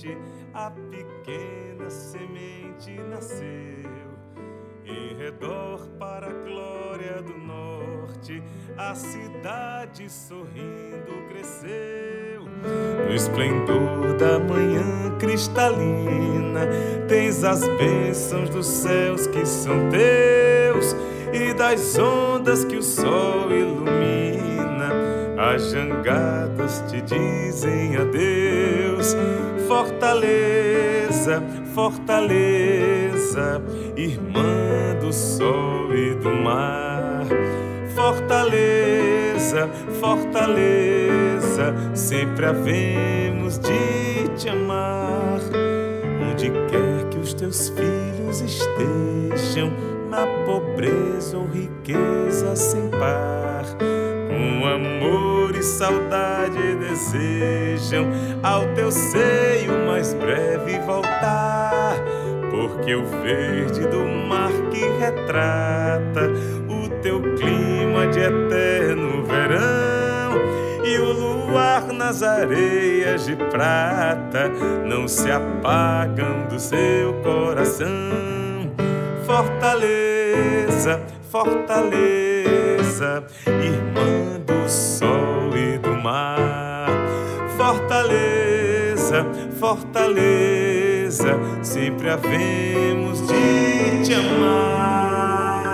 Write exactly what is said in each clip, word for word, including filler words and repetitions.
norte, a pequena semente nasceu. Em redor para a glória do norte, a cidade sorrindo cresceu. No esplendor da manhã cristalina, tens as bênçãos dos céus que são teus, e das ondas que o sol ilumina, as jangadas te dizem adeus. Fortaleza, fortaleza, irmã do sol e do mar. Fortaleza, fortaleza, sempre havemos de te amar. Onde quer que os teus filhos estejam, na pobreza ou riqueza sem par, com amor e saudade desejam ao teu seio mais breve voltar. Porque o verde do mar que retrata o teu clima de eterno verão, e o luar nas areias de prata não se apagam do seu coração. Fortaleza, fortaleza, irmã do sol e do mar. Fortaleza, fortaleza, sempre havemos de te amar.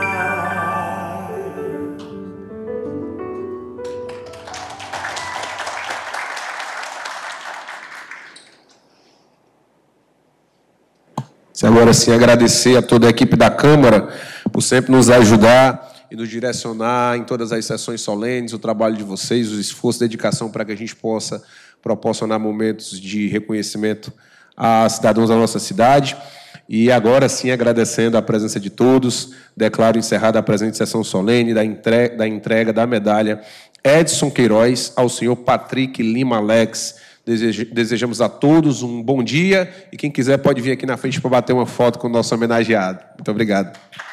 Agora sim, agradecer a toda a equipe da Câmara por sempre nos ajudar e nos direcionar em todas as sessões solenes, o trabalho de vocês, o esforço e dedicação para que a gente possa proporcionar momentos de reconhecimento a cidadãos da nossa cidade. E agora sim, agradecendo a presença de todos, declaro encerrada a presente sessão solene da entrega da, entrega da medalha Edson Queiroz ao senhor Patrick Lima Alex. Desejamos a todos um bom dia e quem quiser pode vir aqui na frente para bater uma foto com o nosso homenageado. Muito obrigado.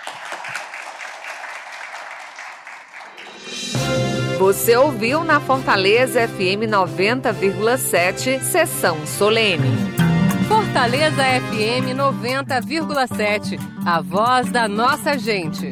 Você ouviu na Fortaleza F M noventa vírgula sete, sessão solene. Fortaleza F M noventa vírgula sete, a voz da nossa gente.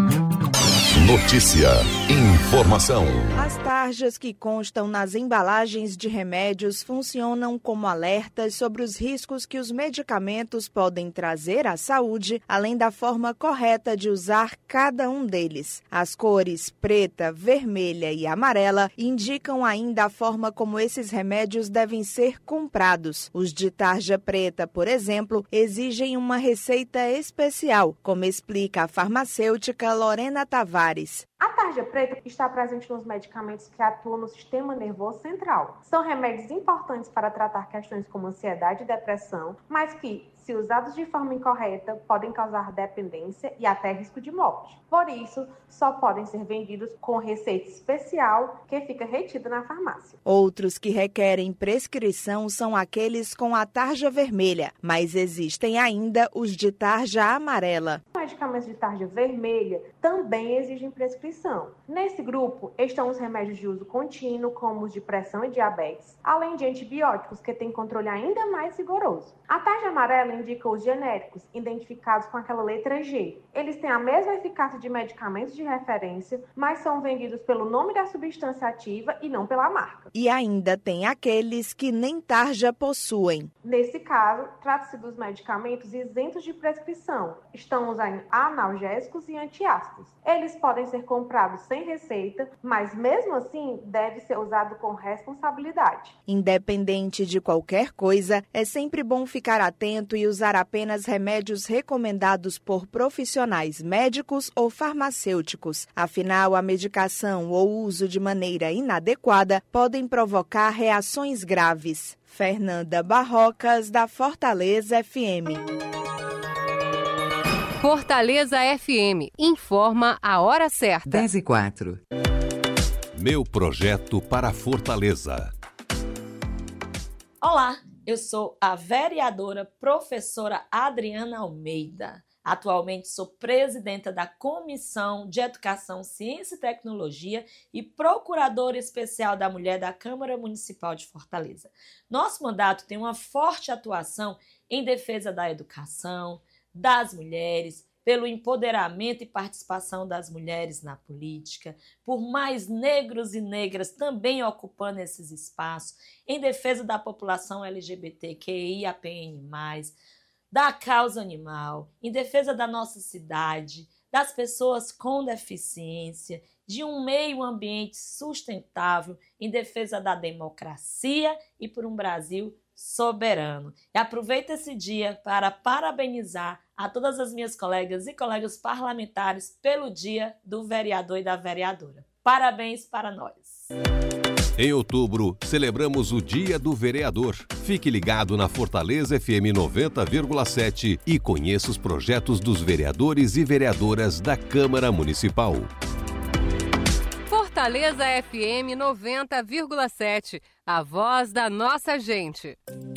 Notícia, informação. As tarjas que constam nas embalagens de remédios funcionam como alertas sobre os riscos que os medicamentos podem trazer à saúde, além da forma correta de usar cada um deles. As cores preta, vermelha e amarela indicam ainda a forma como esses remédios devem ser comprados. Os de tarja preta, por exemplo, exigem uma receita especial, como explica a farmacêutica Lorena Tavares. A tarja preta está presente nos medicamentos que atuam no sistema nervoso central. São remédios importantes para tratar questões como ansiedade e depressão, mas que, se usados de forma incorreta, podem causar dependência e até risco de morte. Por isso, só podem ser vendidos com receita especial que fica retida na farmácia. Outros que requerem prescrição são aqueles com a tarja vermelha, mas existem ainda os de tarja amarela. Os medicamentos de tarja vermelha também exigem prescrição. Nesse grupo estão os remédios de uso contínuo, como os de pressão e diabetes, além de antibióticos que têm controle ainda mais rigoroso. A tarja amarela indica os genéricos, identificados com aquela letra G. Eles têm a mesma eficácia de medicamentos de referência, mas são vendidos pelo nome da substância ativa e não pela marca. E ainda tem aqueles que nem tarja possuem. Nesse caso, trata-se dos medicamentos isentos de prescrição. Estão os analgésicos e antiácidos. Eles podem ser comprados sem receita, mas mesmo assim deve ser usado com responsabilidade. Independente de qualquer coisa, é sempre bom ficar atento e usar apenas remédios recomendados por profissionais médicos ou farmacêuticos. Afinal, a medicação ou uso de maneira inadequada podem provocar reações graves. Fernanda Barrocas, da Fortaleza F M. Fortaleza F M informa a hora certa. dez e quatro. Meu projeto para Fortaleza. Olá, eu sou a vereadora professora Adriana Almeida. Atualmente sou presidenta da Comissão de Educação, Ciência e Tecnologia e procuradora especial da Mulher da Câmara Municipal de Fortaleza. Nosso mandato tem uma forte atuação em defesa da educação, das mulheres, pelo empoderamento e participação das mulheres na política, por mais negros e negras também ocupando esses espaços, em defesa da população L G B T Q I A P N mais, da causa animal, em defesa da nossa cidade, das pessoas com deficiência, de um meio ambiente sustentável, em defesa da democracia e por um Brasil soberano. E aproveito esse dia para parabenizar a todas as minhas colegas e colegas parlamentares pelo Dia do Vereador e da Vereadora. Parabéns para nós! Em outubro, celebramos o Dia do Vereador. Fique ligado na Fortaleza F M noventa vírgula sete e conheça os projetos dos vereadores e vereadoras da Câmara Municipal. Fortaleza F M noventa vírgula sete, a voz da nossa gente.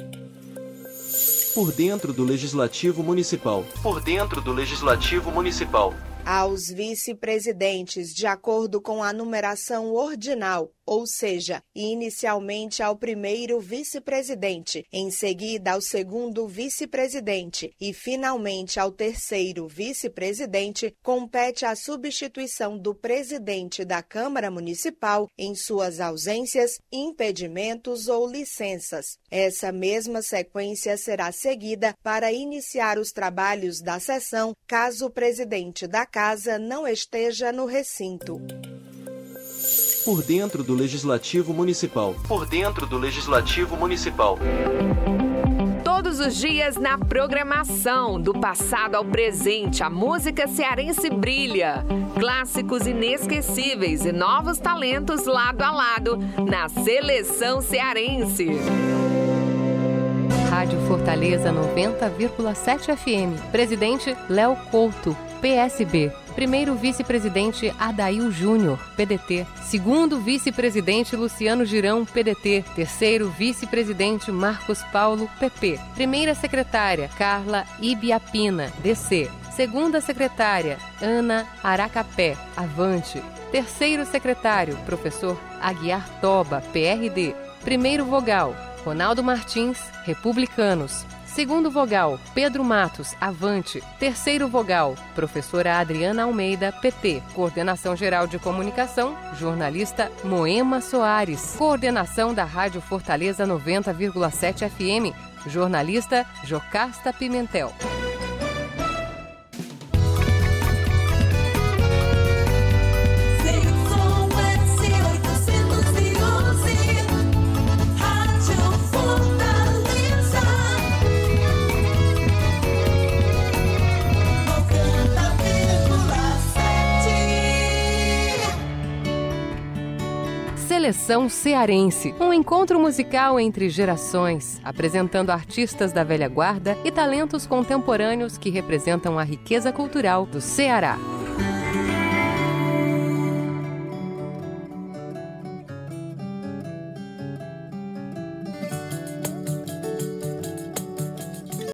Por dentro do Legislativo Municipal. Por dentro do Legislativo Municipal. Aos vice-presidentes, de acordo com a numeração ordinal, ou seja, inicialmente ao primeiro vice-presidente, em seguida ao segundo vice-presidente e finalmente ao terceiro vice-presidente, compete a substituição do presidente da Câmara Municipal em suas ausências, impedimentos ou licenças. Essa mesma sequência será seguida para iniciar os trabalhos da sessão, caso o presidente da Casa não esteja no recinto. Por dentro do Legislativo Municipal. Por dentro do Legislativo Municipal. Todos os dias na programação, do passado ao presente, a música cearense brilha. Clássicos inesquecíveis e novos talentos lado a lado na Seleção Cearense. Rádio Fortaleza noventa vírgula sete F M. Presidente Léo Couto, P S B. Primeiro vice-presidente Adail Júnior, P D T. Segundo vice-presidente Luciano Girão, P D T. Terceiro vice-presidente Marcos Paulo, P P. Primeira secretária Carla Ibiapina, D C. Segunda secretária Ana Aracapé, Avante. Terceiro secretário Professor Aguiar Toba, P R D. Primeiro vogal Ronaldo Martins, Republicanos. Segundo vogal, Pedro Matos, Avante. Terceiro vogal, professora Adriana Almeida, P T. Coordenação Geral de Comunicação, jornalista Moema Soares. Coordenação da Rádio Fortaleza noventa vírgula sete F M, jornalista Jocasta Pimentel. Seleção Cearense, um encontro musical entre gerações, apresentando artistas da velha guarda e talentos contemporâneos que representam a riqueza cultural do Ceará.